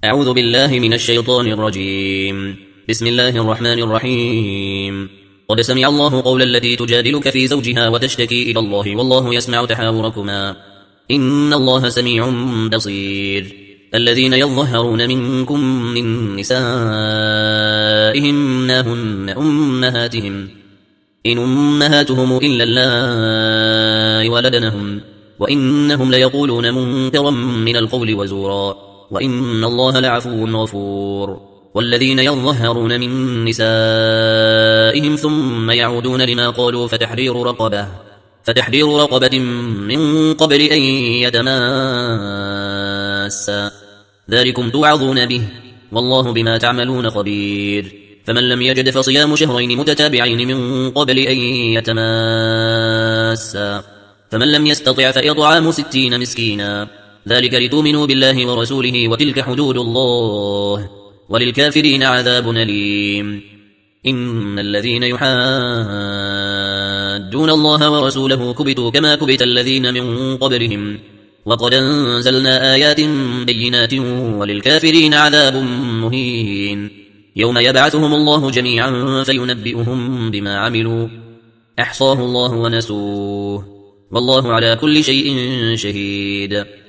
أعوذ بالله من الشيطان الرجيم. بسم الله الرحمن الرحيم. قد سمع الله قول التي تجادلك في زوجها وتشتكي إلى الله والله يسمع تحاوركما إن الله سميع بصير. الذين يظهرون منكم من نسائهم ما هن أمهاتهم إن أمهاتهم إلا اللائي ولدنهم وإنهم ليقولون منكرا من القول وزورا وإن الله لعفو غفور. والذين يظهرون من نسائهم ثم يعودون لما قالوا فتحرير رقبة من قبل أن يتماسا ذلكم توعظون به والله بما تعملون خبير. فمن لم يجد فصيام شهرين متتابعين من قبل أن يتماسا فمن لم يستطع فإطعام 60 مسكينا ذلك لتؤمنوا بالله ورسوله وتلك حدود الله وللكافرين عذاب أليم. إن الذين يحادون الله ورسوله كبتوا كما كبت الذين من قبلهم وقد أنزلنا آيات بينات وللكافرين عذاب مهين. يوم يبعثهم الله جميعا فينبئهم بما عملوا أحصاه الله ونسوه والله على كل شيء شهيد.